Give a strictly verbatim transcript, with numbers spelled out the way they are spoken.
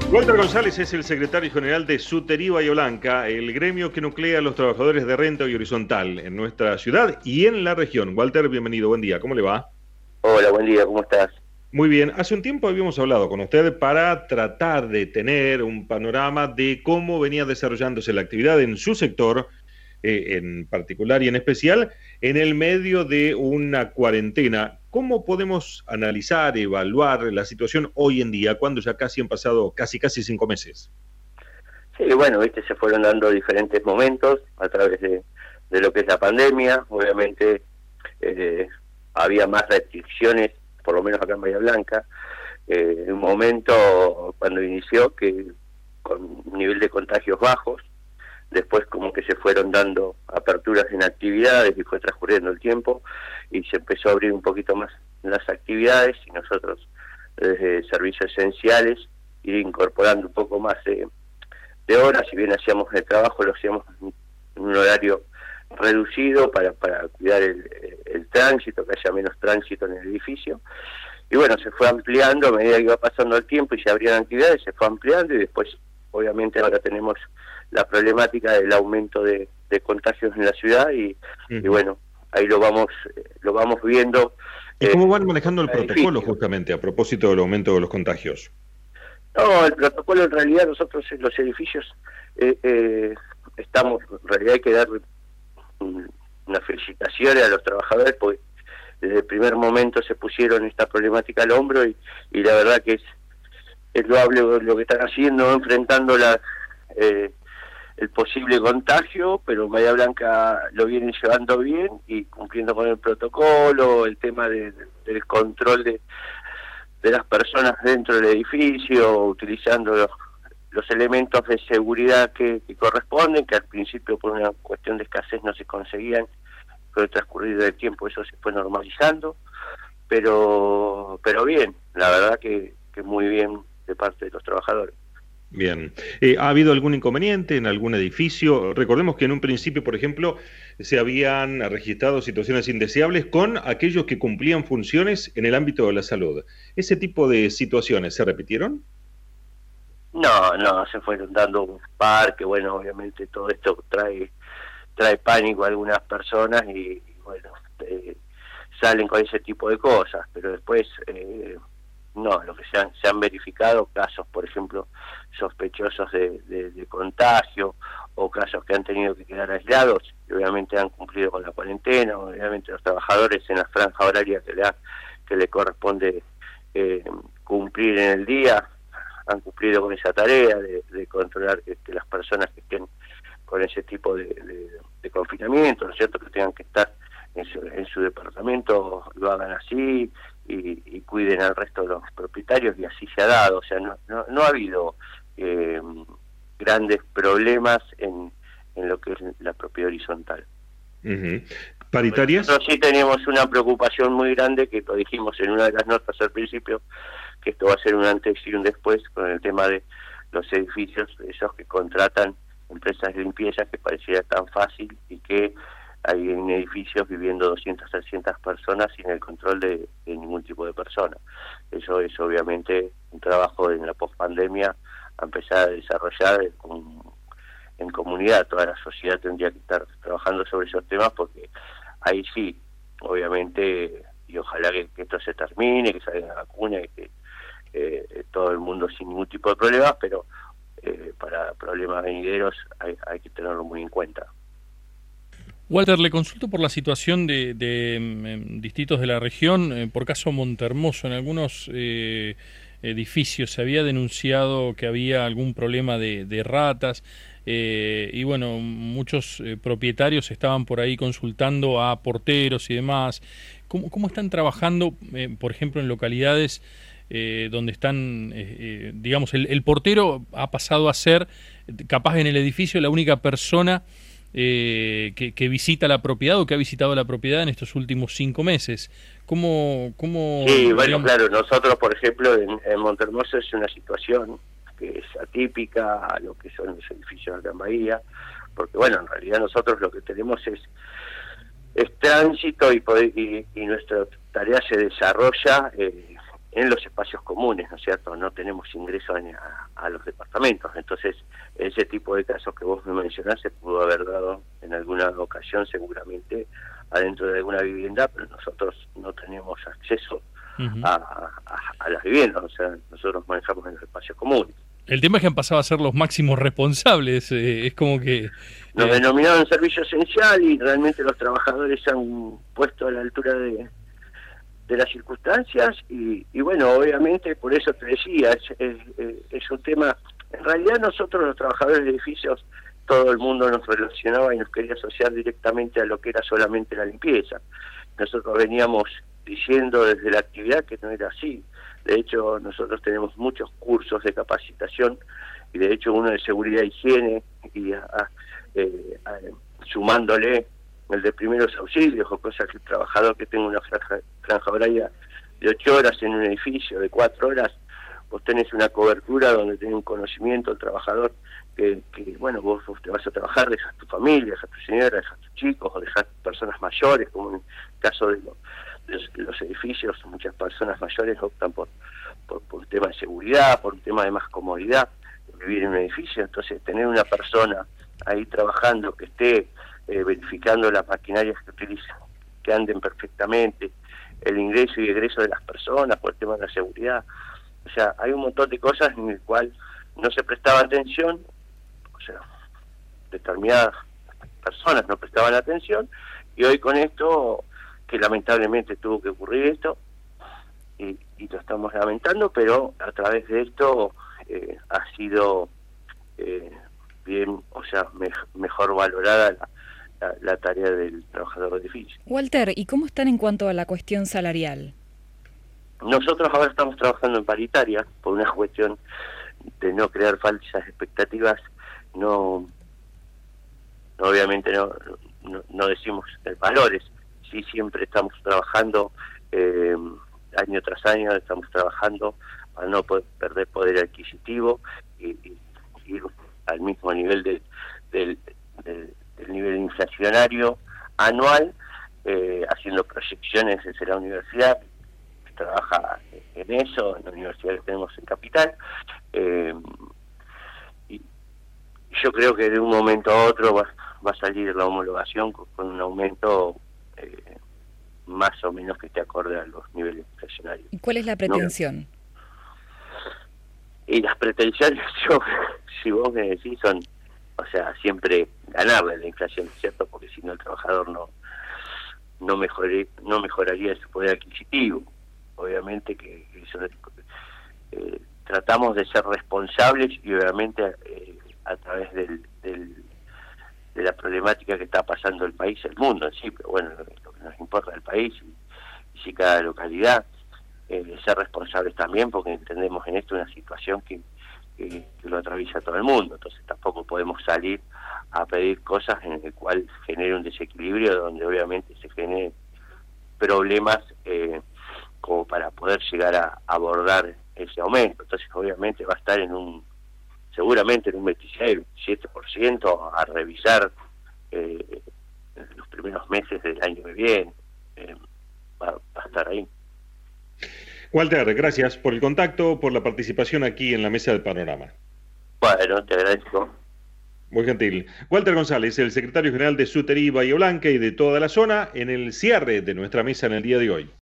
Walter González es el secretario general de Suterí Bahía Blanca, el gremio que nuclea a los trabajadores de renta y horizontal en nuestra ciudad y en la región. Walter, bienvenido, buen día, ¿cómo le va? Hola, buen día, ¿cómo estás? Muy bien, hace un tiempo habíamos hablado con usted para tratar de tener un panorama de cómo venía desarrollándose la actividad en su sector, eh, en particular y en especial, en el medio de una cuarentena. ¿Cómo podemos analizar, evaluar la situación hoy en día, cuando ya casi han pasado casi casi cinco meses? Sí, bueno, viste, se fueron dando diferentes momentos a través de, de lo que es la pandemia. Obviamente eh, había más restricciones, por lo menos acá en Bahía Blanca. Eh, en un momento cuando inició, que con un nivel de contagios bajos, después como que se fueron dando aperturas en actividades y fue transcurriendo el tiempo y se empezó a abrir un poquito más las actividades y nosotros desde servicios esenciales ir incorporando un poco más de, de horas. Si bien hacíamos el trabajo, lo hacíamos en un horario reducido para, para cuidar el, el tránsito, que haya menos tránsito en el edificio. Y bueno, se fue ampliando a medida que iba pasando el tiempo y se abrían actividades, se fue ampliando y después obviamente ahora tenemos la problemática del aumento de, de contagios en la ciudad y, uh-huh. y bueno, ahí lo vamos lo vamos viendo. ¿Y cómo van manejando el protocolo justamente a propósito del aumento de los contagios? No, el protocolo en realidad nosotros en los edificios eh, eh, estamos, en realidad hay que dar una felicitación a los trabajadores porque desde el primer momento se pusieron esta problemática al hombro y, y la verdad que es, es loable lo que están haciendo, enfrentando la... Eh, el posible contagio, pero en Bahía Blanca lo vienen llevando bien y cumpliendo con el protocolo, el tema de, de, del control de, de las personas dentro del edificio, utilizando los, los elementos de seguridad que, que corresponden, que al principio por una cuestión de escasez no se conseguían, con el transcurrir del tiempo eso se fue normalizando, pero pero bien, la verdad que, que muy bien de parte de los trabajadores. Bien. Eh, ¿Ha habido algún inconveniente en algún edificio? Recordemos que en un principio, por ejemplo, se habían registrado situaciones indeseables con aquellos que cumplían funciones en el ámbito de la salud. ¿Ese tipo de situaciones se repitieron? No, no, se fueron dando un par, que bueno, obviamente todo esto trae trae pánico a algunas personas y, y bueno, eh, salen con ese tipo de cosas, pero después... Eh, No, lo que se han, se han verificado casos, por ejemplo, sospechosos de, de, de contagio o casos que han tenido que quedar aislados y obviamente han cumplido con la cuarentena, obviamente los trabajadores en la franja horaria que le, ha, que le corresponde eh, cumplir en el día, han cumplido con esa tarea de, de controlar que, que las personas que estén con ese tipo de, de, de confinamiento, ¿no es cierto?, que tengan que estar en su, en su departamento, lo hagan así, Y, y cuiden al resto de los propietarios y así se ha dado, o sea, no, no, no ha habido eh, grandes problemas en, en lo que es la propiedad horizontal. Uh-huh. ¿Paritarias? Nosotros sí tenemos una preocupación muy grande, que lo dijimos en una de las notas al principio, que esto va a ser un antes y un después con el tema de los edificios, esos que contratan empresas de limpieza, que pareciera tan fácil y que hay en edificios viviendo doscientas, trescientas personas sin el control de, de ningún tipo de persona. Eso es obviamente un trabajo en la pospandemia a empezar a desarrollar en, en comunidad. Toda la sociedad tendría que estar trabajando sobre esos temas porque ahí sí, obviamente, y ojalá que, que esto se termine, que salga la vacuna y que eh, todo el mundo sin ningún tipo de problemas, pero eh, para problemas venideros hay, hay que tenerlo muy en cuenta. Walter, le consulto por la situación de, de eh, distritos de la región. Eh, por caso Montehermoso, en algunos eh, edificios se había denunciado que había algún problema de, de ratas eh, y bueno, muchos eh, propietarios estaban por ahí consultando a porteros y demás. ¿Cómo, cómo están trabajando, eh, por ejemplo, en localidades eh, donde están, eh, eh, digamos, el, el portero ha pasado a ser, capaz en el edificio, la única persona Eh, que, que visita la propiedad o que ha visitado la propiedad en estos últimos cinco meses? ¿Cómo, cómo sí, bueno, digamos... claro, nosotros, por ejemplo, en, en Montehermoso es una situación que es atípica a lo que son los edificios de la Bahía, porque, bueno, en realidad nosotros lo que tenemos es, es tránsito y, poder, y, y nuestra tarea se desarrolla eh, en los espacios comunes, ¿no es cierto? No tenemos ingreso a, a los departamentos. Entonces, ese tipo de casos que vos me mencionás se pudo haber dado en alguna ocasión seguramente adentro de alguna vivienda, pero nosotros no tenemos acceso uh-huh. a, a, a las viviendas, o sea, nosotros manejamos en los espacios comunes. El tema es que han pasado a ser los máximos responsables, eh, es como que... Nos eh... denominaron servicio esencial y realmente los trabajadores se han puesto a la altura de, de las circunstancias y, y bueno, obviamente, por eso te decía, es, es, es un tema... En realidad nosotros los trabajadores de edificios, todo el mundo nos relacionaba y nos quería asociar directamente a lo que era solamente la limpieza. Nosotros veníamos diciendo desde la actividad que no era así. De hecho, nosotros tenemos muchos cursos de capacitación y de hecho uno de seguridad e higiene y a, a, eh, a, sumándole el de primeros auxilios o cosas que el trabajador que tenga una franja, franja horaria de ocho horas en un edificio, de cuatro horas, vos tenés una cobertura donde tenés un conocimiento el trabajador que, que bueno, vos, vos te vas a trabajar, dejas tu familia, dejas tu señora, dejas tus chicos o dejas personas mayores, como en el caso de los Los, los edificios, muchas personas mayores optan por, por, por un tema de seguridad, por un tema de más comodidad, vivir en un edificio. Entonces tener una persona ahí trabajando que esté eh, verificando las maquinarias que utilizan, que anden perfectamente, el ingreso y egreso de las personas por el tema de la seguridad. O sea, hay un montón de cosas en el cual no se prestaba atención, o sea, determinadas personas no prestaban atención, y hoy con esto, que lamentablemente tuvo que ocurrir esto, y, y lo estamos lamentando, pero a través de esto eh, ha sido eh, bien, o sea, me, mejor valorada la, la, la tarea del trabajador de edificio. Walter, ¿y cómo están en cuanto a la cuestión salarial? Nosotros ahora estamos trabajando en paritaria, por una cuestión de no crear falsas expectativas, no, no obviamente no, no, no decimos valores, sí siempre estamos trabajando, eh, año tras año estamos trabajando para no poder perder poder adquisitivo y, y ir al mismo nivel de, del, del, del nivel inflacionario anual, eh, haciendo proyecciones desde la universidad, que trabaja en eso, en la universidad que tenemos en Capital, eh, y yo creo que de un momento a otro va, va a salir la homologación con, con un aumento Eh, más o menos que esté acorde a los niveles inflacionarios. ¿Y cuál es la pretensión? No. Y las pretensiones, yo, si vos me decís, son, o sea, siempre ganarle la inflación, ¿cierto? Porque si no el trabajador no no mejoré, no mejoraría su poder adquisitivo. Obviamente que eso, eh, tratamos de ser responsables y obviamente eh, a través del, del de la problemática que está pasando el país, el mundo en sí, pero bueno, lo que, lo que nos importa el país y, y si cada localidad, eh, ser responsables también, porque entendemos en esto una situación que, que, que lo atraviesa todo el mundo, entonces tampoco podemos salir a pedir cosas en el cual genere un desequilibrio, donde obviamente se generen problemas eh, como para poder llegar a abordar ese aumento. Entonces obviamente va a estar en un seguramente en un veintiséis, veintisiete por ciento a revisar eh, en los primeros meses del año que viene. Eh, va, va a estar ahí. Walter, gracias por el contacto, por la participación aquí en la Mesa del Panorama. Bueno, te agradezco. Muy gentil. Walter González, el secretario general de Suterí Bahía Blanca y de toda la zona, en el cierre de nuestra mesa en el día de hoy.